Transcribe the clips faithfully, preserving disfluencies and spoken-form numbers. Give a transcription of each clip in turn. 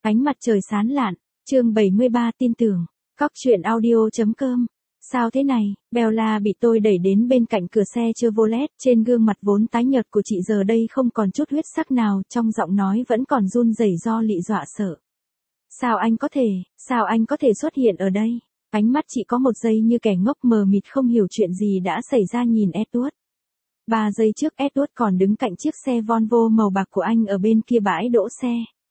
Ánh mặt trời sáng lạn, chương bảy mươi ba tin tưởng, cóc truyện audio chấm com. Sao thế này, Bella bị tôi đẩy đến bên cạnh cửa xe Chevrolet, trên gương mặt vốn tái nhợt của chị giờ đây không còn chút huyết sắc nào, trong giọng nói vẫn còn run rẩy do lị dọa sợ. Sao anh có thể, sao anh có thể xuất hiện ở đây? Ánh mắt chị có một giây như kẻ ngốc mờ mịt không hiểu chuyện gì đã xảy ra nhìn Edward. Ba giây trước Edward còn đứng cạnh chiếc xe Volvo màu bạc của anh ở bên kia bãi đỗ xe.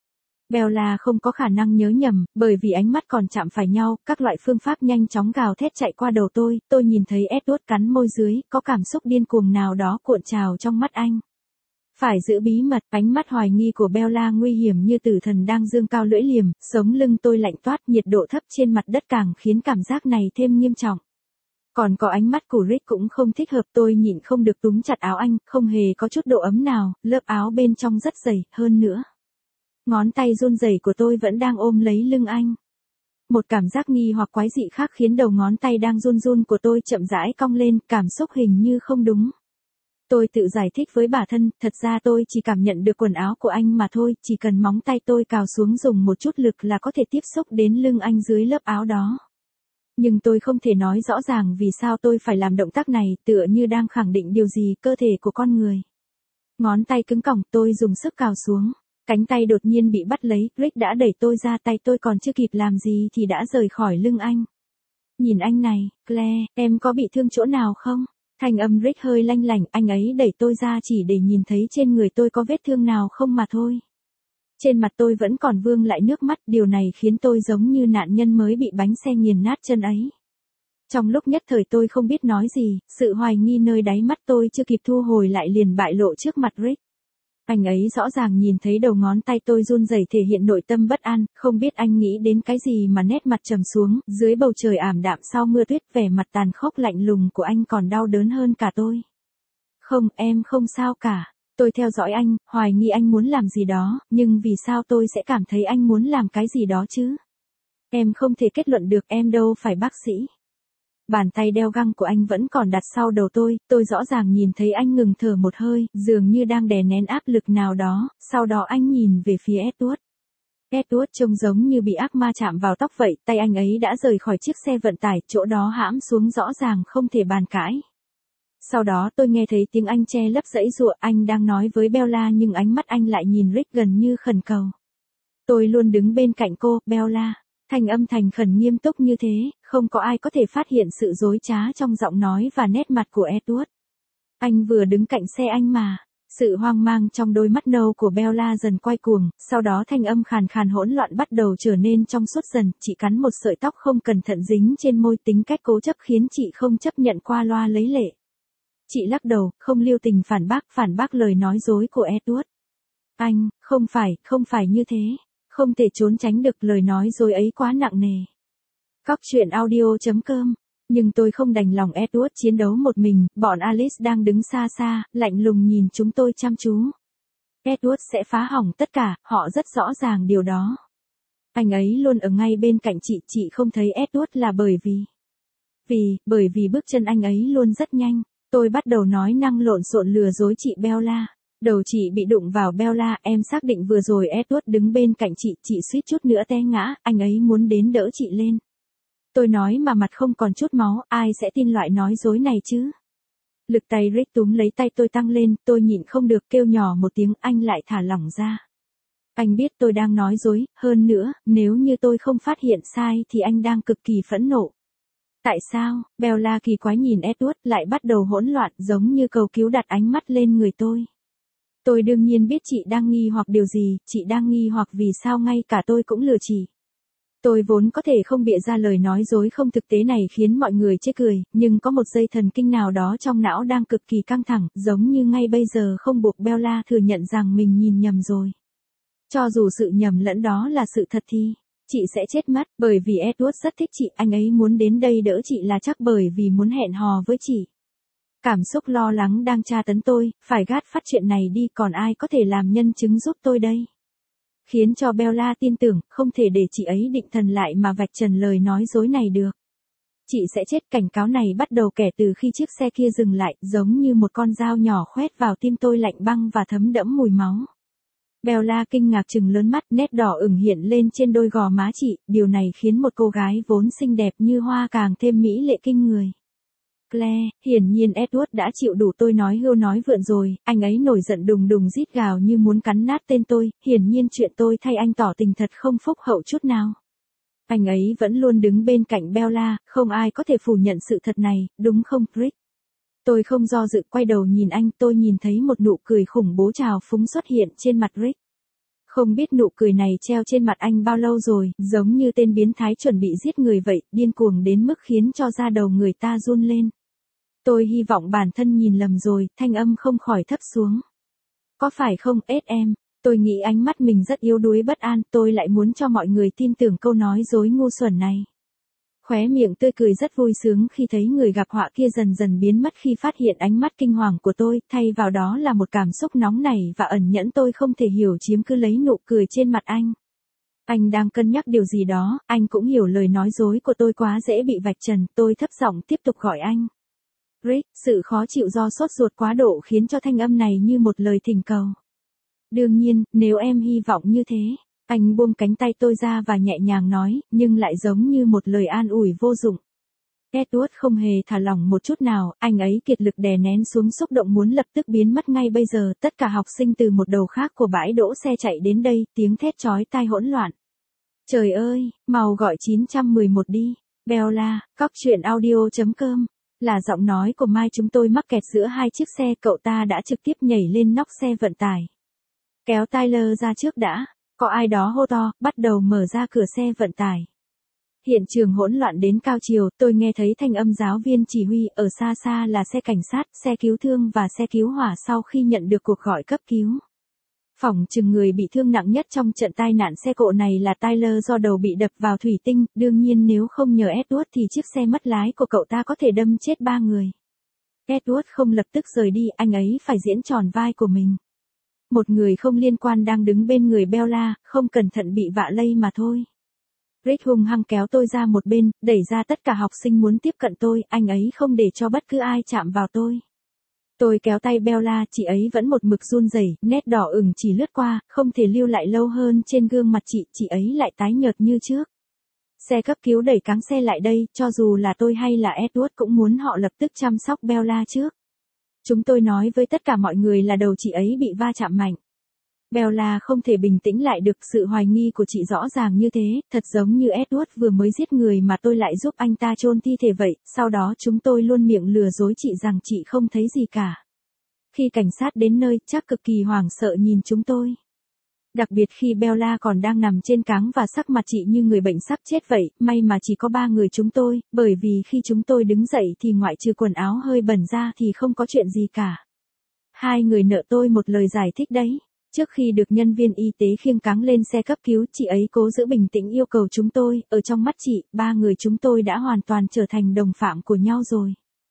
Bella không có khả năng nhớ nhầm, bởi vì ánh mắt còn chạm phải nhau, các loại phương pháp nhanh chóng gào thét chạy qua đầu tôi, tôi nhìn thấy Edward cắn môi dưới, có cảm xúc điên cuồng nào đó cuộn trào trong mắt anh. Phải giữ bí mật, ánh mắt hoài nghi của Bella nguy hiểm như tử thần đang giương cao lưỡi liềm, sống lưng tôi lạnh toát, nhiệt độ thấp trên mặt đất càng khiến cảm giác này thêm nghiêm trọng. Còn có ánh mắt của Rick cũng không thích hợp, tôi nhịn không được túm chặt áo anh, không hề có chút độ ấm nào, lớp áo bên trong rất dày, hơn nữa. Ngón tay run rẩy của tôi vẫn đang ôm lấy lưng anh. Một cảm giác nghi hoặc quái dị khác khiến đầu ngón tay đang run run của tôi chậm rãi cong lên, cảm xúc hình như không đúng. Tôi tự giải thích với bản thân, thật ra tôi chỉ cảm nhận được quần áo của anh mà thôi, chỉ cần móng tay tôi cào xuống dùng một chút lực là có thể tiếp xúc đến lưng anh dưới lớp áo đó. Nhưng tôi không thể nói rõ ràng vì sao tôi phải làm động tác này, tựa như đang khẳng định điều gì cơ thể của con người. Ngón tay cứng cỏng, tôi dùng sức cào xuống. Cánh tay đột nhiên bị bắt lấy, Rick đã đẩy tôi ra, tay tôi còn chưa kịp làm gì thì đã rời khỏi lưng anh. Nhìn anh này, Claire, em có bị thương chỗ nào không? Thanh âm Rick hơi lanh lảnh, anh ấy đẩy tôi ra chỉ để nhìn thấy trên người tôi có vết thương nào không mà thôi. Trên mặt tôi vẫn còn vương lại nước mắt, điều này khiến tôi giống như nạn nhân mới bị bánh xe nghiền nát chân ấy. Trong lúc nhất thời tôi không biết nói gì, sự hoài nghi nơi đáy mắt tôi chưa kịp thu hồi lại liền bại lộ trước mặt Rick. Anh ấy rõ ràng nhìn thấy đầu ngón tay tôi run rẩy thể hiện nội tâm bất an, không biết anh nghĩ đến cái gì mà nét mặt trầm xuống, dưới bầu trời ảm đạm sau mưa tuyết, vẻ mặt tàn khốc lạnh lùng của anh còn đau đớn hơn cả tôi. Không, em không sao cả. Tôi theo dõi anh, hoài nghi anh muốn làm gì đó, nhưng vì sao tôi sẽ cảm thấy anh muốn làm cái gì đó chứ? Em không thể kết luận được, em đâu phải bác sĩ. Bàn tay đeo găng của anh vẫn còn đặt sau đầu tôi, tôi rõ ràng nhìn thấy anh ngừng thở một hơi, dường như đang đè nén áp lực nào đó, sau đó anh nhìn về phía Edward. Edward trông giống như bị ác ma chạm vào tóc vậy, tay anh ấy đã rời khỏi chiếc xe vận tải, chỗ đó hãm xuống rõ ràng không thể bàn cãi. Sau đó tôi nghe thấy tiếng anh che lấp giãy giụa, anh đang nói với Bella nhưng ánh mắt anh lại nhìn Rick gần như khẩn cầu. Tôi luôn đứng bên cạnh cô, Bella. Thanh âm thành khẩn nghiêm túc như thế, không có ai có thể phát hiện sự dối trá trong giọng nói và nét mặt của Edward. Anh vừa đứng cạnh xe anh mà. Sự hoang mang trong đôi mắt nâu của Bella dần quay cuồng, sau đó thanh âm khàn khàn hỗn loạn bắt đầu trở nên trong suốt dần, chị cắn một sợi tóc không cẩn thận dính trên môi, tính cách cố chấp khiến chị không chấp nhận qua loa lấy lệ. Chị lắc đầu, không lưu tình phản bác, phản bác lời nói dối của Edward. Anh, không phải, không phải như thế. Không thể trốn tránh được, lời nói dối ấy quá nặng nề. Cóc truyện audio chấm com. Nhưng tôi không đành lòng Edward chiến đấu một mình, bọn Alice đang đứng xa xa, lạnh lùng nhìn chúng tôi chăm chú. Edward sẽ phá hỏng tất cả, họ rất rõ ràng điều đó. Anh ấy luôn ở ngay bên cạnh chị, chị không thấy Edward là bởi vì... Vì, bởi vì bước chân anh ấy luôn rất nhanh. Tôi bắt đầu nói năng lộn xộn lừa dối chị Bella. Đầu chị bị đụng vào Bella, em xác định vừa rồi Edward đứng bên cạnh chị, chị suýt chút nữa té ngã, anh ấy muốn đến đỡ chị lên. Tôi nói mà mặt không còn chút máu, ai sẽ tin loại nói dối này chứ? Lực tay Rick túm lấy tay tôi tăng lên, tôi nhịn không được kêu nhỏ một tiếng, anh lại thả lỏng ra. Anh biết tôi đang nói dối, hơn nữa, nếu như tôi không phát hiện sai thì anh đang cực kỳ phẫn nộ. Tại sao? Bella kỳ quái nhìn Edward, lại bắt đầu hỗn loạn, giống như cầu cứu đặt ánh mắt lên người tôi. Tôi đương nhiên biết chị đang nghi hoặc điều gì, chị đang nghi hoặc vì sao ngay cả tôi cũng lừa chị. Tôi vốn có thể không bịa ra lời nói dối không thực tế này khiến mọi người chê cười, nhưng có một dây thần kinh nào đó trong não đang cực kỳ căng thẳng, giống như ngay bây giờ không buộc Bella thừa nhận rằng mình nhìn nhầm rồi. Cho dù sự nhầm lẫn đó là sự thật thì, chị sẽ chết mất, bởi vì Edward rất thích chị, anh ấy muốn đến đây đỡ chị là chắc bởi vì muốn hẹn hò với chị. Cảm xúc lo lắng đang tra tấn tôi, phải gạt phát chuyện này đi, còn ai có thể làm nhân chứng giúp tôi đây? Khiến cho Bella tin tưởng, không thể để chị ấy định thần lại mà vạch trần lời nói dối này được. Chị sẽ chết, cảnh cáo này bắt đầu kể từ khi chiếc xe kia dừng lại, giống như một con dao nhỏ khoét vào tim tôi lạnh băng và thấm đẫm mùi máu. Bella kinh ngạc trừng lớn mắt, nét đỏ ửng hiện lên trên đôi gò má chị, điều này khiến một cô gái vốn xinh đẹp như hoa càng thêm mỹ lệ kinh người. Claire, hiển nhiên Edward đã chịu đủ tôi nói hưu nói vượn rồi, anh ấy nổi giận đùng đùng rít gào như muốn cắn nát tên tôi, hiển nhiên chuyện tôi thay anh tỏ tình thật không phúc hậu chút nào. Anh ấy vẫn luôn đứng bên cạnh Bella, không ai có thể phủ nhận sự thật này, đúng không, Rick? Tôi không do dự quay đầu nhìn anh, tôi nhìn thấy một nụ cười khủng bố trào phúng xuất hiện trên mặt Rick. Không biết nụ cười này treo trên mặt anh bao lâu rồi, giống như tên biến thái chuẩn bị giết người vậy, điên cuồng đến mức khiến cho da đầu người ta run lên. Tôi hy vọng bản thân nhìn lầm rồi, thanh âm không khỏi thấp xuống. Có phải không, ết em? Tôi nghĩ ánh mắt mình rất yếu đuối bất an, tôi lại muốn cho mọi người tin tưởng câu nói dối ngu xuẩn này. Khóe miệng tươi cười rất vui sướng khi thấy người gặp họa kia dần dần biến mất khi phát hiện ánh mắt kinh hoàng của tôi, thay vào đó là một cảm xúc nóng nảy và ẩn nhẫn tôi không thể hiểu chiếm cứ lấy nụ cười trên mặt anh. Anh đang cân nhắc điều gì đó, anh cũng hiểu lời nói dối của tôi quá dễ bị vạch trần, tôi thấp giọng tiếp tục gọi anh. Rick, sự khó chịu do sốt ruột quá độ khiến cho thanh âm này như một lời thỉnh cầu. Đương nhiên, nếu em hy vọng như thế. Anh buông cánh tay tôi ra và nhẹ nhàng nói, nhưng lại giống như một lời an ủi vô dụng. Edward không hề thả lỏng một chút nào, anh ấy kiệt lực đè nén xuống xúc động muốn lập tức biến mất ngay bây giờ. Tất cả học sinh từ một đầu khác của bãi đỗ xe chạy đến đây, tiếng thét chói tai hỗn loạn. Trời ơi, mau gọi chín một một đi. Bella, cóc truyện audio chấm com. Là giọng nói của Mai, chúng tôi mắc kẹt giữa hai chiếc xe, cậu ta đã trực tiếp nhảy lên nóc xe vận tải. Kéo Tyler ra trước đã. Có ai đó hô to, bắt đầu mở ra cửa xe vận tải. Hiện trường hỗn loạn đến cao chiều, tôi nghe thấy thanh âm giáo viên chỉ huy, ở xa xa là xe cảnh sát, xe cứu thương và xe cứu hỏa sau khi nhận được cuộc gọi cấp cứu. Phỏng chừng người bị thương nặng nhất trong trận tai nạn xe cộ này là Tyler do đầu bị đập vào thủy tinh, đương nhiên nếu không nhờ Edward thì chiếc xe mất lái của cậu ta có thể đâm chết ba người. Edward không lập tức rời đi, anh ấy phải diễn tròn vai của mình. Một người không liên quan đang đứng bên người Bella, không cẩn thận bị vạ lây mà thôi. Rick hung hăng kéo tôi ra một bên, đẩy ra tất cả học sinh muốn tiếp cận tôi, anh ấy không để cho bất cứ ai chạm vào tôi. Tôi kéo tay Bella, chị ấy vẫn một mực run rẩy, nét đỏ ửng chỉ lướt qua, không thể lưu lại lâu hơn trên gương mặt chị, chị ấy lại tái nhợt như trước. Xe cấp cứu đẩy cáng xe lại đây, cho dù là tôi hay là Edward cũng muốn họ lập tức chăm sóc Bella trước. Chúng tôi nói với tất cả mọi người là đầu chị ấy bị va chạm mạnh. Bella không thể bình tĩnh lại được, sự hoài nghi của chị rõ ràng như thế, thật giống như Edward vừa mới giết người mà tôi lại giúp anh ta chôn thi thể vậy, sau đó chúng tôi luôn miệng lừa dối chị rằng chị không thấy gì cả. Khi cảnh sát đến nơi, chắc cực kỳ hoảng sợ nhìn chúng tôi. Đặc biệt khi Bella còn đang nằm trên cáng và sắc mặt chị như người bệnh sắp chết vậy, may mà chỉ có ba người chúng tôi, bởi vì khi chúng tôi đứng dậy thì ngoại trừ quần áo hơi bẩn ra thì không có chuyện gì cả. Hai người nợ tôi một lời giải thích đấy. Trước khi được nhân viên y tế khiêng cáng lên xe cấp cứu, chị ấy cố giữ bình tĩnh yêu cầu chúng tôi, ở trong mắt chị, ba người chúng tôi đã hoàn toàn trở thành đồng phạm của nhau rồi.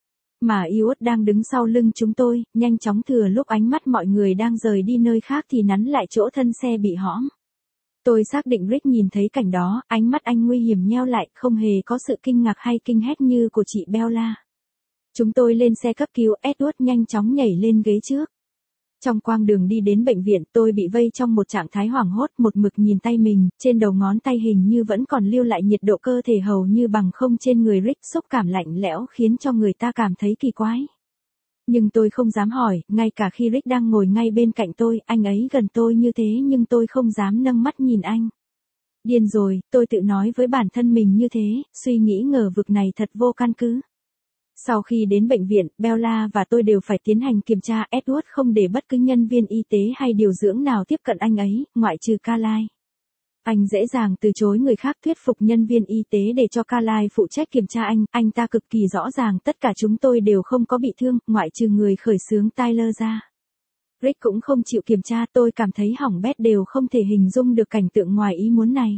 Mà Edward đang đứng sau lưng chúng tôi, nhanh chóng thừa lúc ánh mắt mọi người đang rời đi nơi khác thì nắn lại chỗ thân xe bị hõm. Tôi xác định Rick nhìn thấy cảnh đó, ánh mắt anh nguy hiểm nheo lại, không hề có sự kinh ngạc hay kinh hét như của chị Bella. Chúng tôi lên xe cấp cứu, Edward nhanh chóng nhảy lên ghế trước. Trong quãng đường đi đến bệnh viện, tôi bị vây trong một trạng thái hoảng hốt, một mực nhìn tay mình, trên đầu ngón tay hình như vẫn còn lưu lại nhiệt độ cơ thể hầu như bằng không trên người Rick, xúc cảm lạnh lẽo khiến cho người ta cảm thấy kỳ quái. Nhưng tôi không dám hỏi, ngay cả khi Rick đang ngồi ngay bên cạnh tôi, anh ấy gần tôi như thế nhưng tôi không dám nâng mắt nhìn anh. Điên rồi, tôi tự nói với bản thân mình như thế, suy nghĩ ngờ vực này thật vô căn cứ. Sau khi đến bệnh viện, Bella và tôi đều phải tiến hành kiểm tra, Edward không để bất cứ nhân viên y tế hay điều dưỡng nào tiếp cận anh ấy, ngoại trừ Carlyle. Anh dễ dàng từ chối người khác, thuyết phục nhân viên y tế để cho Carlyle phụ trách kiểm tra anh, anh ta cực kỳ rõ ràng tất cả chúng tôi đều không có bị thương, ngoại trừ người khởi xướng Tyler ra. Rick cũng không chịu kiểm tra, tôi cảm thấy hỏng bét đều không thể hình dung được cảnh tượng ngoài ý muốn này.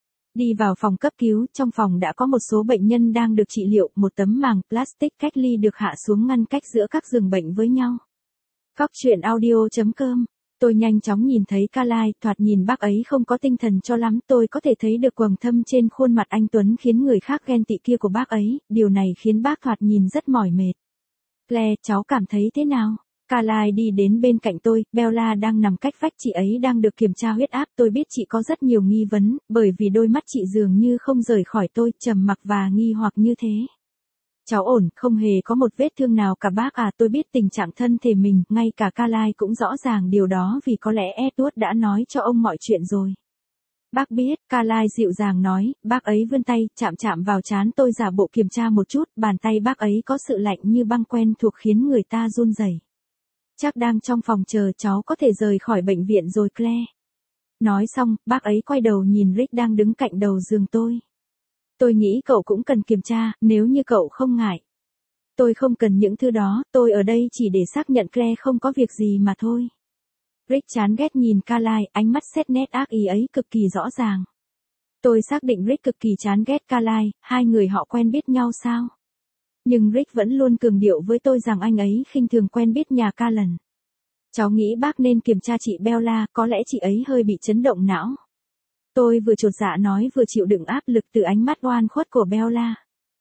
Đi vào phòng cấp cứu, trong phòng đã có một số bệnh nhân đang được trị liệu, một tấm màng plastic cách ly được hạ xuống ngăn cách giữa các giường bệnh với nhau. Cóc truyện audio chấm com. Tôi nhanh chóng nhìn thấy Carlyle, thoạt nhìn bác ấy không có tinh thần cho lắm, tôi có thể thấy được quầng thâm trên khuôn mặt anh tuấn khiến người khác ghen tị kia của bác ấy, điều này khiến bác thoạt nhìn rất mỏi mệt. Claire, cháu cảm thấy thế nào? Carlyle đi đến bên cạnh tôi, Bella đang nằm cách vách, chị ấy đang được kiểm tra huyết áp. Tôi biết chị có rất nhiều nghi vấn, bởi vì đôi mắt chị dường như không rời khỏi tôi, trầm mặc và nghi hoặc như thế. Cháu ổn, không hề có một vết thương nào cả bác à. Tôi biết tình trạng thân thể mình, ngay cả Carlyle cũng rõ ràng điều đó vì có lẽ Edward đã nói cho ông mọi chuyện rồi. Bác biết, Carlyle dịu dàng nói, bác ấy vươn tay, chạm chạm vào trán tôi giả bộ kiểm tra một chút, bàn tay bác ấy có sự lạnh như băng quen thuộc khiến người ta run rẩy. Chắc đang trong phòng chờ, cháu có thể rời khỏi bệnh viện rồi Claire. Nói xong, bác ấy quay đầu nhìn Rick đang đứng cạnh đầu giường tôi. Tôi nghĩ cậu cũng cần kiểm tra, nếu như cậu không ngại. Tôi không cần những thứ đó, tôi ở đây chỉ để xác nhận Claire không có việc gì mà thôi. Rick chán ghét nhìn Carlyle, ánh mắt xét nét ác ý ấy cực kỳ rõ ràng. Tôi xác định Rick cực kỳ chán ghét Carlyle, hai người họ quen biết nhau sao? Nhưng Rick vẫn luôn cường điệu với tôi rằng anh ấy khinh thường quen biết nhà Callan. Cháu nghĩ bác nên kiểm tra chị Bella, có lẽ chị ấy hơi bị chấn động não. Tôi vừa chột dạ nói vừa chịu đựng áp lực từ ánh mắt oan khuất của Bella.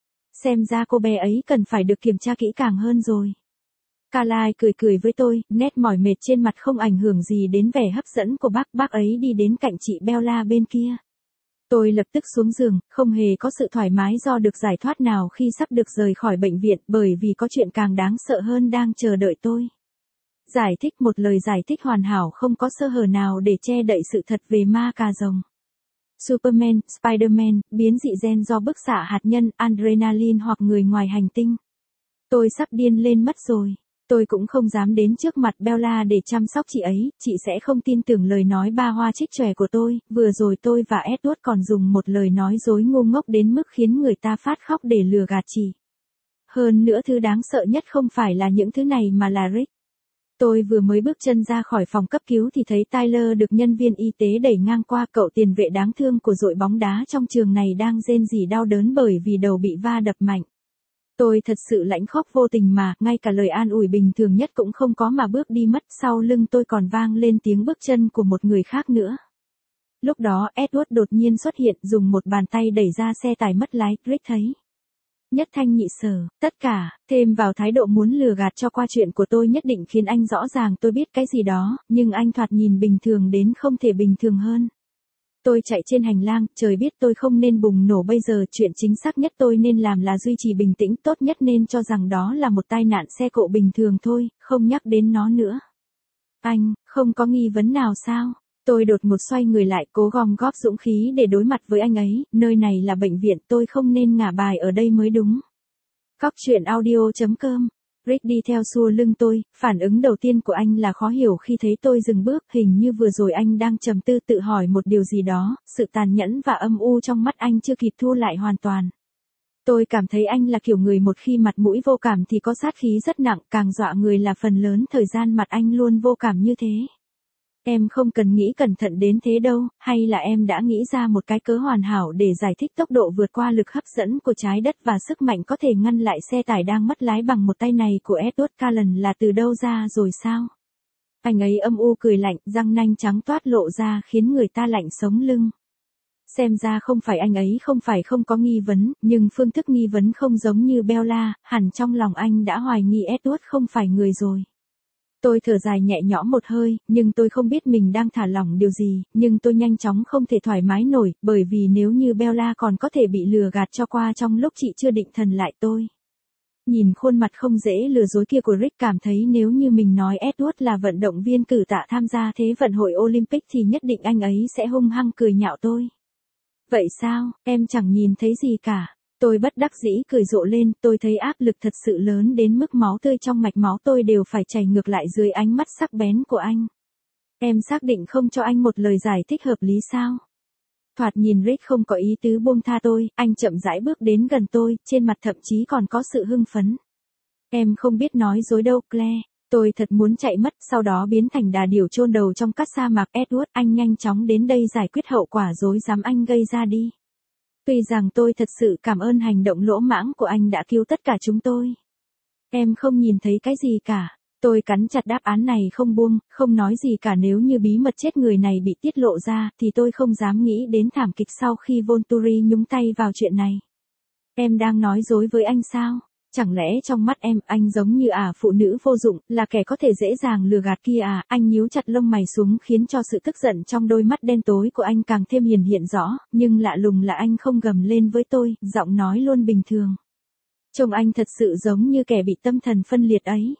Xem ra cô bé ấy cần phải được kiểm tra kỹ càng hơn rồi. Carlyle cười cười với tôi, nét mỏi mệt trên mặt không ảnh hưởng gì đến vẻ hấp dẫn của bác. Bác ấy đi đến cạnh chị Bella bên kia. Tôi lập tức xuống giường, không hề có sự thoải mái do được giải thoát nào khi sắp được rời khỏi bệnh viện, bởi vì có chuyện càng đáng sợ hơn đang chờ đợi tôi. Giải thích, một lời giải thích hoàn hảo không có sơ hở nào để che đậy sự thật về ma cà rồng. Superman, Spider-Man, biến dị gen do bức xạ hạt nhân, adrenaline hoặc người ngoài hành tinh. Tôi sắp điên lên mất rồi. Tôi cũng không dám đến trước mặt Bella để chăm sóc chị ấy, chị sẽ không tin tưởng lời nói ba hoa trích chòe của tôi. Vừa rồi tôi và Edward còn dùng một lời nói dối ngu ngốc đến mức khiến người ta phát khóc để lừa gạt chị. Hơn nữa thứ đáng sợ nhất không phải là những thứ này mà là Rick. Tôi vừa mới bước chân ra khỏi phòng cấp cứu thì thấy Tyler được nhân viên y tế đẩy ngang qua. Cậu tiền vệ đáng thương của đội bóng đá trong trường này đang rên rỉ đau đớn bởi vì đầu bị va đập mạnh. Tôi thật sự lãnh khóc vô tình mà, ngay cả lời an ủi bình thường nhất cũng không có mà bước đi mất. Sau lưng tôi còn vang lên tiếng bước chân của một người khác nữa. Lúc đó Edward đột nhiên xuất hiện, dùng một bàn tay đẩy ra xe tải mất lái. Rick thấy nhất thanh nhị sở, tất cả, thêm vào thái độ muốn lừa gạt cho qua chuyện của tôi nhất định khiến anh rõ ràng tôi biết cái gì đó, nhưng anh thoạt nhìn bình thường đến không thể bình thường hơn. Tôi chạy trên hành lang, trời biết tôi không nên bùng nổ bây giờ, chuyện chính xác nhất tôi nên làm là duy trì bình tĩnh, tốt nhất nên cho rằng đó là một tai nạn xe cộ bình thường thôi, không nhắc đến nó nữa. Anh, không có nghi vấn nào sao? Tôi đột ngột xoay người lại, cố gom góp dũng khí để đối mặt với anh ấy, nơi này là bệnh viện, tôi không nên ngả bài ở đây mới đúng. Cóc truyện audio chấm com. Rick đi theo xua lưng tôi, phản ứng đầu tiên của anh là khó hiểu khi thấy tôi dừng bước, hình như vừa rồi anh đang trầm tư tự hỏi một điều gì đó, sự tàn nhẫn và âm u trong mắt anh chưa kịp thu lại hoàn toàn. Tôi cảm thấy anh là kiểu người một khi mặt mũi vô cảm thì có sát khí rất nặng, càng dọa người là phần lớn thời gian mặt anh luôn vô cảm như thế. Em không cần nghĩ cẩn thận đến thế đâu, hay là em đã nghĩ ra một cái cớ hoàn hảo để giải thích tốc độ vượt qua lực hấp dẫn của trái đất và sức mạnh có thể ngăn lại xe tải đang mất lái bằng một tay này của Edward Cullen là từ đâu ra rồi sao? Anh ấy âm u cười lạnh, răng nanh trắng toát lộ ra khiến người ta lạnh sống lưng. Xem ra không phải anh ấy không phải không có nghi vấn, nhưng phương thức nghi vấn không giống như Bella, hẳn trong lòng anh đã hoài nghi Edward không phải người rồi. Tôi thở dài nhẹ nhõm một hơi, nhưng tôi không biết mình đang thả lỏng điều gì, nhưng tôi nhanh chóng không thể thoải mái nổi, bởi vì nếu như Bella còn có thể bị lừa gạt cho qua trong lúc chị chưa định thần lại tôi. Nhìn khuôn mặt không dễ lừa dối kia của Rick, cảm thấy nếu như mình nói Edward là vận động viên cử tạ tham gia Thế vận hội Olympic thì nhất định anh ấy sẽ hung hăng cười nhạo tôi. Vậy sao, em chẳng nhìn thấy gì cả. Tôi bất đắc dĩ cười rộ lên, tôi thấy áp lực thật sự lớn đến mức máu tươi trong mạch máu tôi đều phải chảy ngược lại dưới ánh mắt sắc bén của anh. Em xác định không cho anh một lời giải thích hợp lý sao? Thoạt nhìn Rick không có ý tứ buông tha tôi, anh chậm rãi bước đến gần tôi, trên mặt thậm chí còn có sự hưng phấn. Em không biết nói dối đâu Claire, tôi thật muốn chạy mất, sau đó biến thành đà điểu chôn đầu trong cát sa mạc. Edward, anh nhanh chóng đến đây giải quyết hậu quả dối dám anh gây ra đi. Tuy rằng tôi thật sự cảm ơn hành động lỗ mãng của anh đã cứu tất cả chúng tôi. Em không nhìn thấy cái gì cả. Tôi cắn chặt đáp án này không buông, không nói gì cả. Nếu như bí mật chết người này bị tiết lộ ra thì tôi không dám nghĩ đến thảm kịch sau khi Volturi nhúng tay vào chuyện này. Em đang nói dối với anh sao? Chẳng lẽ trong mắt em, anh giống như à phụ nữ vô dụng, là kẻ có thể dễ dàng lừa gạt kia à? Anh nhíu chặt lông mày xuống khiến cho sự tức giận trong đôi mắt đen tối của anh càng thêm hiển hiện rõ, nhưng lạ lùng là anh không gầm lên với tôi, giọng nói luôn bình thường. Trông anh thật sự giống như kẻ bị tâm thần phân liệt ấy.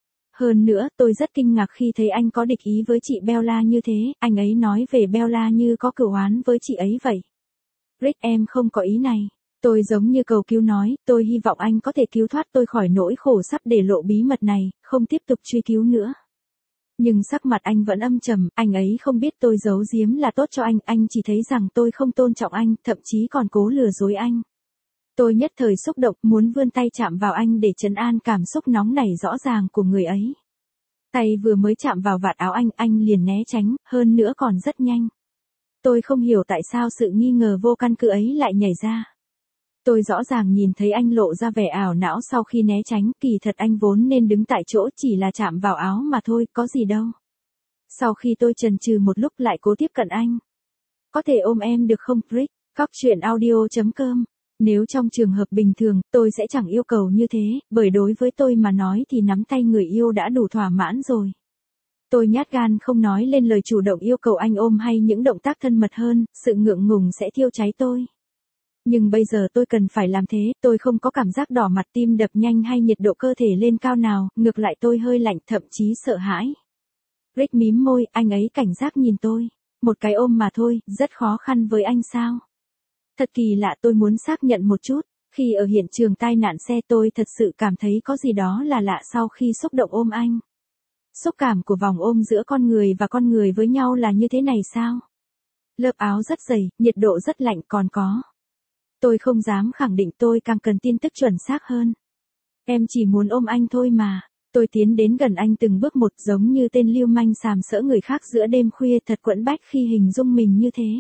Hơn nữa, tôi rất kinh ngạc khi thấy anh có địch ý với chị Bella như thế, anh ấy nói về Bella như có cửu oán với chị ấy vậy. Rick, em không có ý này. Tôi giống như cầu cứu nói, tôi hy vọng anh có thể cứu thoát tôi khỏi nỗi khổ sắp để lộ bí mật này, không tiếp tục truy cứu nữa. Nhưng sắc mặt anh vẫn âm trầm, anh ấy không biết tôi giấu giếm là tốt cho anh, anh chỉ thấy rằng tôi không tôn trọng anh, thậm chí còn cố lừa dối anh. Tôi nhất thời xúc động, muốn vươn tay chạm vào anh để trấn an cảm xúc nóng nảy rõ ràng của người ấy. Tay vừa mới chạm vào vạt áo anh, anh liền né tránh, hơn nữa còn rất nhanh. Tôi không hiểu tại sao sự nghi ngờ vô căn cứ ấy lại nhảy ra. Tôi rõ ràng nhìn thấy anh lộ ra vẻ ảo não sau khi né tránh, kỳ thật anh vốn nên đứng tại chỗ, chỉ là chạm vào áo mà thôi, có gì đâu. Sau khi tôi chần chừ một lúc lại cố tiếp cận anh. Có thể ôm em được không, Rick? Cóc truyện audio chấm com. Nếu trong trường hợp bình thường, tôi sẽ chẳng yêu cầu như thế, bởi đối với tôi mà nói thì nắm tay người yêu đã đủ thỏa mãn rồi. Tôi nhát gan không nói lên lời chủ động yêu cầu anh ôm hay những động tác thân mật hơn, sự ngượng ngùng sẽ thiêu cháy tôi. Nhưng bây giờ tôi cần phải làm thế, tôi không có cảm giác đỏ mặt, tim đập nhanh hay nhiệt độ cơ thể lên cao nào, ngược lại tôi hơi lạnh, thậm chí sợ hãi. Rick mím môi, anh ấy cảnh giác nhìn tôi. Một cái ôm mà thôi, rất khó khăn với anh sao? Thật kỳ lạ, tôi muốn xác nhận một chút. Khi ở hiện trường tai nạn xe tôi thật sự cảm thấy có gì đó là lạ sau khi xúc động ôm anh. Xúc cảm của vòng ôm giữa con người và con người với nhau là như thế này sao? Lớp áo rất dày, nhiệt độ rất lạnh còn có. Tôi không dám khẳng định, tôi càng cần tin tức chuẩn xác hơn. Em chỉ muốn ôm anh thôi mà. Tôi tiến đến gần anh từng bước một, giống như tên lưu manh sàm sỡ người khác giữa đêm khuya, thật quẫn bách khi hình dung mình như thế.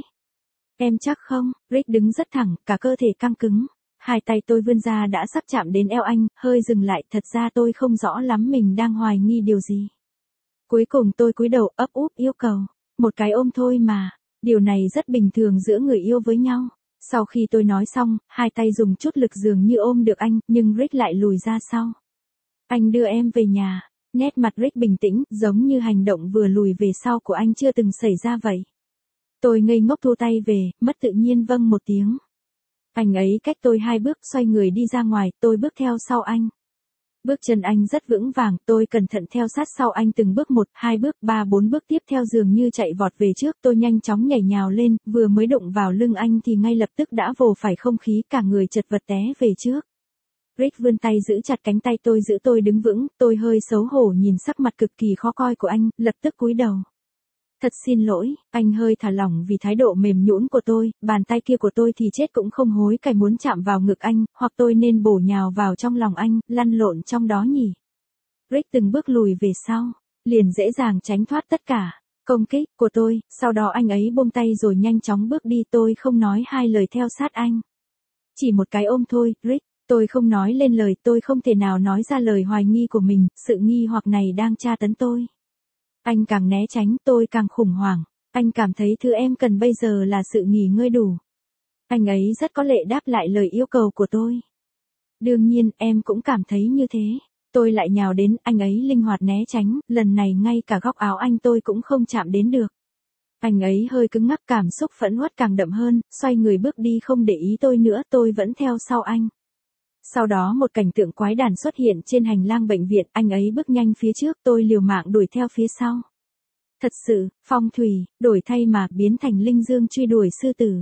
Em chắc không? Rick đứng rất thẳng, cả cơ thể căng cứng. Hai tay tôi vươn ra đã sắp chạm đến eo anh, hơi dừng lại, thật ra tôi không rõ lắm mình đang hoài nghi điều gì. Cuối cùng tôi cúi đầu ấp úp yêu cầu. Một cái ôm thôi mà. Điều này rất bình thường giữa người yêu với nhau. Sau khi tôi nói xong, hai tay dùng chút lực dường như ôm được anh, nhưng Rick lại lùi ra sau. Anh đưa em về nhà. Nét mặt Rick bình tĩnh, giống như hành động vừa lùi về sau của anh chưa từng xảy ra vậy. Tôi ngây ngốc thu tay về, mất tự nhiên vâng một tiếng. Anh ấy cách tôi hai bước, xoay người đi ra ngoài, tôi bước theo sau anh. Bước chân anh rất vững vàng, tôi cẩn thận theo sát sau anh từng bước một, hai bước, ba bốn bước tiếp theo dường như chạy vọt về trước, tôi nhanh chóng nhảy nhào lên, vừa mới đụng vào lưng anh thì ngay lập tức đã vồ phải không khí, cả người chật vật té về trước. Rick vươn tay giữ chặt cánh tay tôi, giữ tôi đứng vững, tôi hơi xấu hổ nhìn sắc mặt cực kỳ khó coi của anh, lập tức cúi đầu. Thật xin lỗi, anh hơi thả lỏng vì thái độ mềm nhũn của tôi, bàn tay kia của tôi thì chết cũng không hối cải muốn chạm vào ngực anh, hoặc tôi nên bổ nhào vào trong lòng anh, lăn lộn trong đó nhỉ. Rick từng bước lùi về sau, liền dễ dàng tránh thoát tất cả công kích của tôi, sau đó anh ấy buông tay rồi nhanh chóng bước đi, tôi không nói hai lời theo sát anh. Chỉ một cái ôm thôi, Rick, tôi không nói lên lời, tôi không thể nào nói ra lời hoài nghi của mình, sự nghi hoặc này đang tra tấn tôi. Anh càng né tránh, tôi càng khủng hoảng. Anh cảm thấy thứ em cần bây giờ là sự nghỉ ngơi đủ. Anh ấy rất có lệ đáp lại lời yêu cầu của tôi. Đương nhiên, em cũng cảm thấy như thế. Tôi lại nhào đến, anh ấy linh hoạt né tránh, lần này ngay cả góc áo anh tôi cũng không chạm đến được. Anh ấy hơi cứng ngắc, cảm xúc phẫn uất càng đậm hơn, xoay người bước đi không để ý tôi nữa, tôi vẫn theo sau anh. Sau đó một cảnh tượng quái đản xuất hiện trên hành lang bệnh viện, anh ấy bước nhanh phía trước, tôi liều mạng đuổi theo phía sau. Thật sự, phong thủy, đổi thay mà, biến thành linh dương truy đuổi sư tử.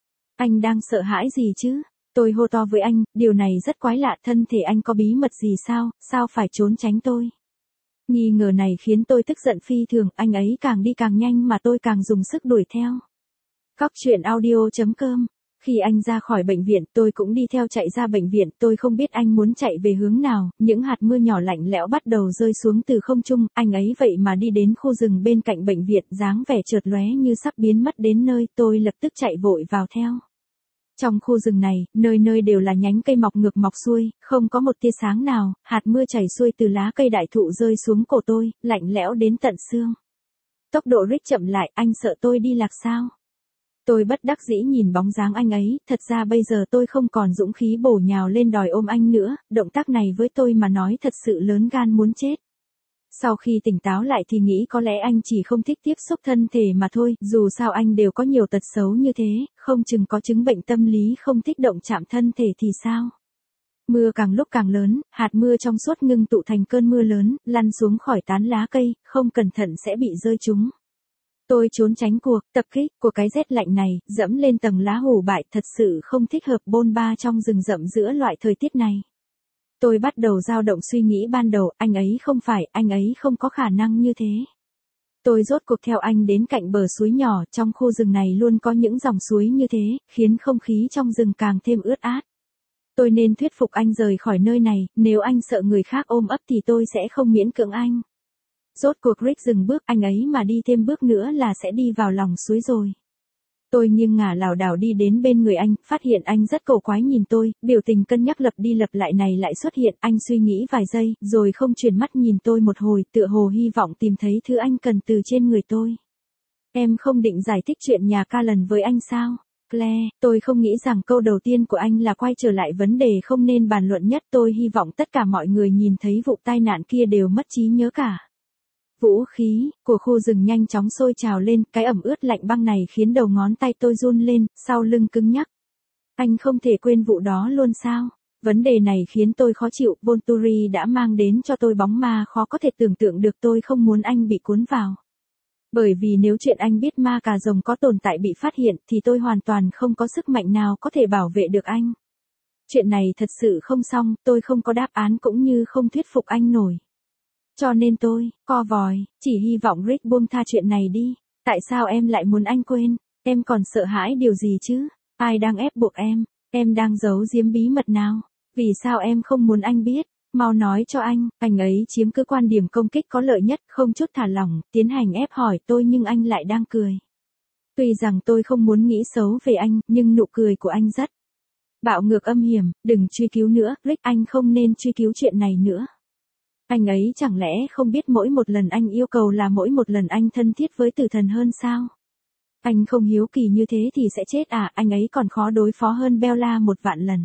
Anh đang sợ hãi gì chứ? Tôi hô to với anh, điều này rất quái lạ, thân thể anh có bí mật gì sao, sao phải trốn tránh tôi? Nghi ngờ này khiến tôi tức giận phi thường, anh ấy càng đi càng nhanh mà tôi càng dùng sức đuổi theo. Cóc truyện audio chấm com. Khi anh ra khỏi bệnh viện, tôi cũng đi theo chạy ra bệnh viện, tôi không biết anh muốn chạy về hướng nào, những hạt mưa nhỏ lạnh lẽo bắt đầu rơi xuống từ không trung, anh ấy vậy mà đi đến khu rừng bên cạnh bệnh viện, dáng vẻ chợt lóe như sắp biến mất đến nơi, tôi lập tức chạy vội vào theo. Trong khu rừng này, nơi nơi đều là nhánh cây mọc ngược mọc xuôi, không có một tia sáng nào, hạt mưa chảy xuôi từ lá cây đại thụ rơi xuống cổ tôi, lạnh lẽo đến tận xương. Tốc độ Rick chậm lại, anh sợ tôi đi lạc sao? Tôi bất đắc dĩ nhìn bóng dáng anh ấy, thật ra bây giờ tôi không còn dũng khí bổ nhào lên đòi ôm anh nữa, động tác này với tôi mà nói thật sự lớn gan muốn chết. Sau khi tỉnh táo lại thì nghĩ có lẽ anh chỉ không thích tiếp xúc thân thể mà thôi, dù sao anh đều có nhiều tật xấu như thế, không chừng có chứng bệnh tâm lý không thích động chạm thân thể thì sao. Mưa càng lúc càng lớn, hạt mưa trong suốt ngưng tụ thành cơn mưa lớn, lăn xuống khỏi tán lá cây, không cẩn thận sẽ bị rơi trúng. Tôi trốn tránh cuộc tập kích của cái rét lạnh này, dẫm lên tầng lá hủ bại, thật sự không thích hợp bôn ba trong rừng rậm giữa loại thời tiết này. Tôi bắt đầu dao động suy nghĩ ban đầu, anh ấy không phải, anh ấy không có khả năng như thế. Tôi rốt cuộc theo anh đến cạnh bờ suối nhỏ, trong khu rừng này luôn có những dòng suối như thế, khiến không khí trong rừng càng thêm ướt át. Tôi nên thuyết phục anh rời khỏi nơi này, nếu anh sợ người khác ôm ấp thì tôi sẽ không miễn cưỡng anh. Rốt cuộc Rick dừng bước, anh ấy mà đi thêm bước nữa là sẽ đi vào lòng suối rồi. Tôi nghiêng ngả lảo đảo đi đến bên người anh, phát hiện anh rất cổ quái nhìn tôi, biểu tình cân nhắc lặp đi lặp lại này lại xuất hiện, anh suy nghĩ vài giây, rồi không chuyển mắt nhìn tôi một hồi, tựa hồ hy vọng tìm thấy thứ anh cần từ trên người tôi. Em không định giải thích chuyện nhà Callan với anh sao? Claire, tôi không nghĩ rằng câu đầu tiên của anh là quay trở lại vấn đề không nên bàn luận nhất, tôi hy vọng tất cả mọi người nhìn thấy vụ tai nạn kia đều mất trí nhớ cả. Vũ khí của khu rừng nhanh chóng sôi trào lên, cái ẩm ướt lạnh băng này khiến đầu ngón tay tôi run lên, sau lưng cứng nhắc. Anh không thể quên vụ đó luôn sao? Vấn đề này khiến tôi khó chịu, Volturi đã mang đến cho tôi bóng ma khó có thể tưởng tượng được, tôi không muốn anh bị cuốn vào. Bởi vì nếu chuyện anh biết ma cà rồng có tồn tại bị phát hiện thì tôi hoàn toàn không có sức mạnh nào có thể bảo vệ được anh. Chuyện này thật sự không xong, tôi không có đáp án cũng như không thuyết phục anh nổi. Cho nên tôi, co vòi, chỉ hy vọng Rick buông tha chuyện này đi. Tại sao em lại muốn anh quên? Em còn sợ hãi điều gì chứ? Ai đang ép buộc em? Em đang giấu giếm bí mật nào? Vì sao em không muốn anh biết? Mau nói cho anh, anh ấy chiếm cứ quan điểm công kích có lợi nhất, không chút thả lỏng, tiến hành ép hỏi tôi nhưng anh lại đang cười. Tuy rằng tôi không muốn nghĩ xấu về anh, nhưng nụ cười của anh rất bạo ngược âm hiểm, đừng truy cứu nữa, Rick, anh không nên truy cứu chuyện này nữa. Anh ấy chẳng lẽ không biết mỗi một lần anh yêu cầu là mỗi một lần anh thân thiết với tử thần hơn sao? Anh không hiếu kỳ như thế thì sẽ chết à, anh ấy còn khó đối phó hơn Bella một vạn lần.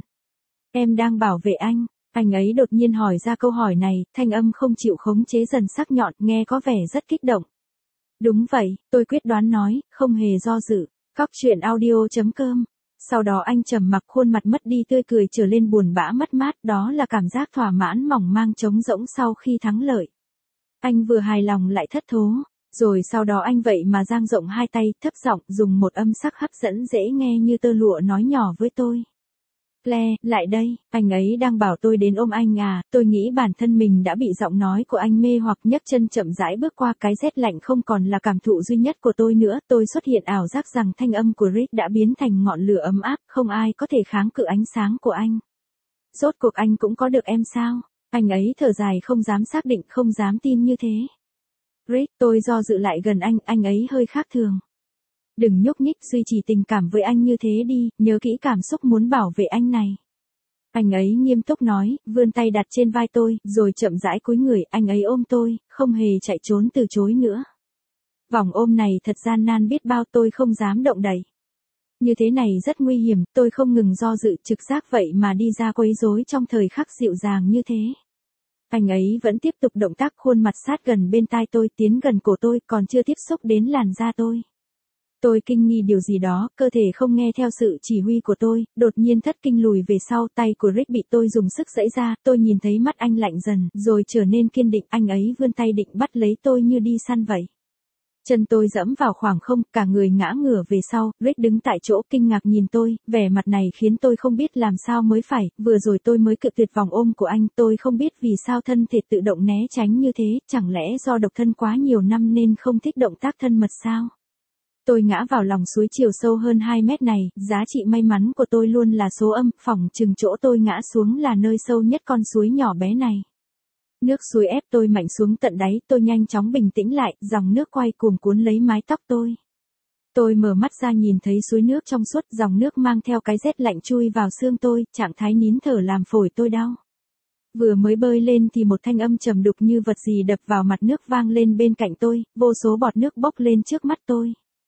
Em đang bảo vệ anh. Anh ấy đột nhiên hỏi ra câu hỏi này, thanh âm không chịu khống chế dần sắc nhọn, nghe có vẻ rất kích động. Đúng vậy, tôi quyết đoán nói, không hề do dự. Cóc truyện audio chấm com. Sau đó anh trầm mặc, khuôn mặt mất đi tươi cười trở lên buồn bã mất mát, đó là cảm giác thỏa mãn mỏng mang trống rỗng sau khi thắng lợi. Anh vừa hài lòng lại thất thố, rồi sau đó anh vậy mà dang rộng hai tay, thấp giọng dùng một âm sắc hấp dẫn dễ nghe như tơ lụa nói nhỏ với tôi. Claire, lại đây, anh ấy đang bảo tôi đến ôm anh à, tôi nghĩ bản thân mình đã bị giọng nói của anh mê hoặc, nhấc chân chậm rãi bước qua, cái rét lạnh không còn là cảm thụ duy nhất của tôi nữa, tôi xuất hiện ảo giác rằng thanh âm của Rick đã biến thành ngọn lửa ấm áp, không ai có thể kháng cự ánh sáng của anh. Rốt cuộc anh cũng có được em sao? Anh ấy thở dài, không dám xác định, không dám tin như thế. Rick, tôi do dự lại gần anh, anh ấy hơi khác thường. Đừng nhúc nhích, duy trì tình cảm với anh như thế đi, nhớ kỹ cảm xúc muốn bảo vệ anh này. Anh ấy nghiêm túc nói, vươn tay đặt trên vai tôi, rồi chậm rãi cúi người, anh ấy ôm tôi, không hề chạy trốn từ chối nữa. Vòng ôm này thật gian nan biết bao, tôi không dám động đậy. Như thế này rất nguy hiểm, tôi không ngừng do dự, trực giác vậy mà đi ra quấy rối trong thời khắc dịu dàng như thế. Anh ấy vẫn tiếp tục động tác, khuôn mặt sát gần bên tai tôi, tiến gần cổ tôi, còn chưa tiếp xúc đến làn da tôi. Tôi kinh nghi điều gì đó, cơ thể không nghe theo sự chỉ huy của tôi, đột nhiên thất kinh lùi về sau, tay của Rick bị tôi dùng sức giãy ra, tôi nhìn thấy mắt anh lạnh dần, rồi trở nên kiên định, anh ấy vươn tay định bắt lấy tôi như đi săn vậy. Chân tôi dẫm vào khoảng không, cả người ngã ngửa về sau, Rick đứng tại chỗ kinh ngạc nhìn tôi, vẻ mặt này khiến tôi không biết làm sao mới phải, vừa rồi tôi mới cự tuyệt vòng ôm của anh, tôi không biết vì sao thân thể tự động né tránh như thế, chẳng lẽ do độc thân quá nhiều năm nên không thích động tác thân mật sao? Tôi ngã vào lòng suối chiều sâu hơn hai mét này, giá trị may mắn của tôi luôn là số âm, phỏng chừng chỗ tôi ngã xuống là nơi sâu nhất con suối nhỏ bé này. Nước suối ép tôi mạnh xuống tận đáy, tôi nhanh chóng bình tĩnh lại, dòng nước quay cuồng cuốn lấy mái tóc tôi. Tôi mở mắt ra nhìn thấy suối nước trong suốt, dòng nước mang theo cái rét lạnh chui vào xương tôi, trạng thái nín thở làm phổi tôi đau. Vừa mới bơi lên thì một thanh âm trầm đục như vật gì đập vào mặt nước vang lên bên cạnh tôi, vô số bọt nước bốc lên trước mắt tôi.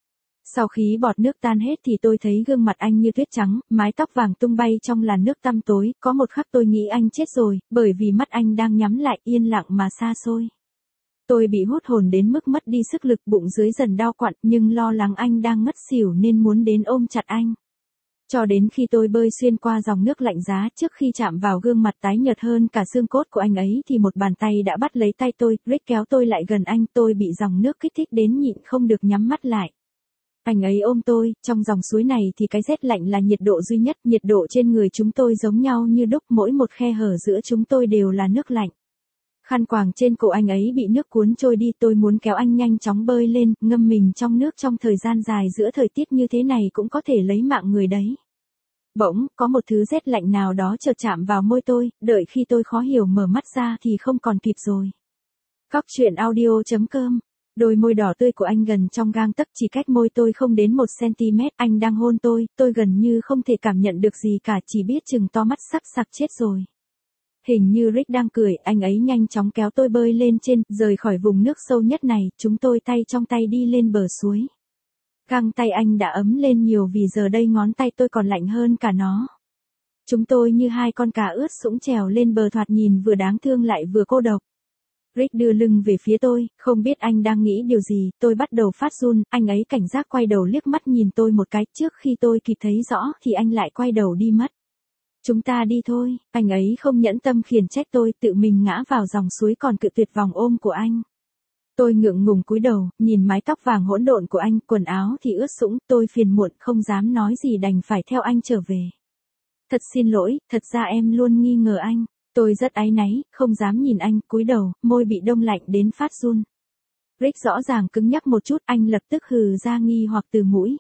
Sau khi bọt nước tan hết thì tôi thấy gương mặt anh như tuyết trắng, mái tóc vàng tung bay trong làn nước tăm tối, có một khắc tôi nghĩ anh chết rồi, bởi vì mắt anh đang nhắm lại yên lặng mà xa xôi. Tôi bị hút hồn đến mức mất đi sức lực, bụng dưới dần đau quặn, nhưng lo lắng anh đang ngất xỉu nên muốn đến ôm chặt anh. Cho đến khi tôi bơi xuyên qua dòng nước lạnh giá, trước khi chạm vào gương mặt tái nhợt hơn cả xương cốt của anh ấy thì một bàn tay đã bắt lấy tay tôi, Rick kéo tôi lại gần anh, tôi bị dòng nước kích thích đến nhịn không được nhắm mắt lại. Anh ấy ôm tôi, trong dòng suối này thì cái rét lạnh là nhiệt độ duy nhất, nhiệt độ trên người chúng tôi giống nhau như đúc, mỗi một khe hở giữa chúng tôi đều là nước lạnh. Khăn quàng trên cổ anh ấy bị nước cuốn trôi đi, tôi muốn kéo anh nhanh chóng bơi lên, ngâm mình trong nước trong thời gian dài giữa thời tiết như thế này cũng có thể lấy mạng người đấy. Bỗng, có một thứ rét lạnh nào đó chợt chạm vào môi tôi, đợi khi tôi khó hiểu mở mắt ra thì không còn kịp rồi. Cóc truyện audio chấm com. Đôi môi đỏ tươi của anh gần trong gang tấc, chỉ cách môi tôi không đến một xăng-ti-mét, anh đang hôn tôi, tôi gần như không thể cảm nhận được gì cả, chỉ biết chừng to mắt sắp sặc chết rồi. Hình như Rick đang cười, anh ấy nhanh chóng kéo tôi bơi lên trên, rời khỏi vùng nước sâu nhất này, chúng tôi tay trong tay đi lên bờ suối. Găng tay anh đã ấm lên nhiều vì giờ đây ngón tay tôi còn lạnh hơn cả nó. Chúng tôi như hai con cá ướt sũng trèo lên bờ, thoạt nhìn vừa đáng thương lại vừa cô độc. Rick đưa lưng về phía tôi, không biết anh đang nghĩ điều gì, tôi bắt đầu phát run, anh ấy cảnh giác quay đầu liếc mắt nhìn tôi một cái, trước khi tôi kịp thấy rõ thì anh lại quay đầu đi mất. Chúng ta đi thôi, anh ấy không nhẫn tâm khiển trách tôi, tự mình ngã vào dòng suối còn cự tuyệt vòng ôm của anh. Tôi ngượng ngùng cúi đầu, nhìn mái tóc vàng hỗn độn của anh, quần áo thì ướt sũng, tôi phiền muộn không dám nói gì đành phải theo anh trở về. Thật xin lỗi, thật ra em luôn nghi ngờ anh. Tôi rất áy náy, không dám nhìn anh, cúi đầu, môi bị đông lạnh đến phát run. Rick rõ ràng cứng nhắc một chút, anh lập tức hừ ra nghi hoặc từ mũi.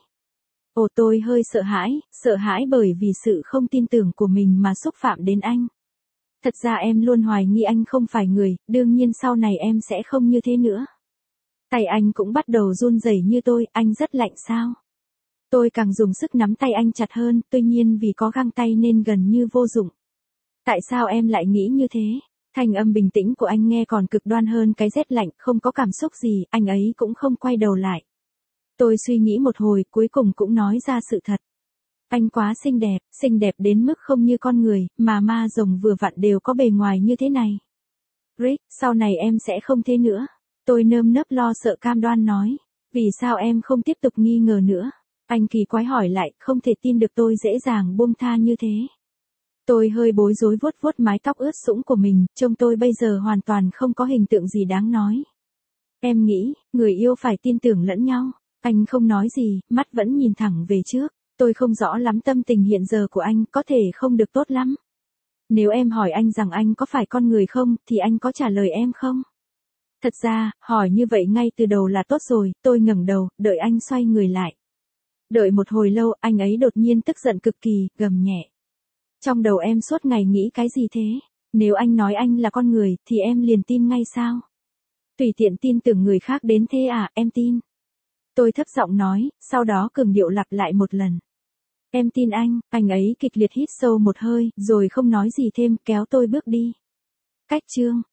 Ồ, tôi hơi sợ hãi, sợ hãi bởi vì sự không tin tưởng của mình mà xúc phạm đến anh. Thật ra em luôn hoài nghi anh không phải người, đương nhiên sau này em sẽ không như thế nữa. Tay anh cũng bắt đầu run rẩy như tôi, anh rất lạnh sao? Tôi càng dùng sức nắm tay anh chặt hơn, tuy nhiên vì có găng tay nên gần như vô dụng. Tại sao em lại nghĩ như thế? Thanh âm bình tĩnh của anh nghe còn cực đoan hơn cái rét lạnh, không có cảm xúc gì, anh ấy cũng không quay đầu lại. Tôi suy nghĩ một hồi, cuối cùng cũng nói ra sự thật. Anh quá xinh đẹp, xinh đẹp đến mức không như con người, mà ma rồng vừa vặn đều có bề ngoài như thế này. Rick, sau này em sẽ không thế nữa. Tôi nơm nớp lo sợ cam đoan nói. Vì sao em không tiếp tục nghi ngờ nữa? Anh kỳ quái hỏi lại, không thể tin được tôi dễ dàng buông tha như thế. Tôi hơi bối rối vuốt vuốt mái tóc ướt sũng của mình, trông tôi bây giờ hoàn toàn không có hình tượng gì đáng nói. Em nghĩ, người yêu phải tin tưởng lẫn nhau. Anh không nói gì, mắt vẫn nhìn thẳng về trước. Tôi không rõ lắm tâm tình hiện giờ của anh, có thể không được tốt lắm. Nếu em hỏi anh rằng anh có phải con người không, thì anh có trả lời em không? Thật ra, hỏi như vậy ngay từ đầu là tốt rồi, tôi ngẩng đầu, đợi anh xoay người lại. Đợi một hồi lâu, anh ấy đột nhiên tức giận cực kỳ, gầm nhẹ. Trong đầu em suốt ngày nghĩ cái gì thế? Nếu anh nói anh là con người, thì em liền tin ngay sao? Tùy tiện tin tưởng người khác đến thế à, em tin. Tôi thấp giọng nói, sau đó cường điệu lặp lại một lần. Em tin anh, anh ấy kịch liệt hít sâu một hơi, rồi không nói gì thêm, kéo tôi bước đi. Cách chương.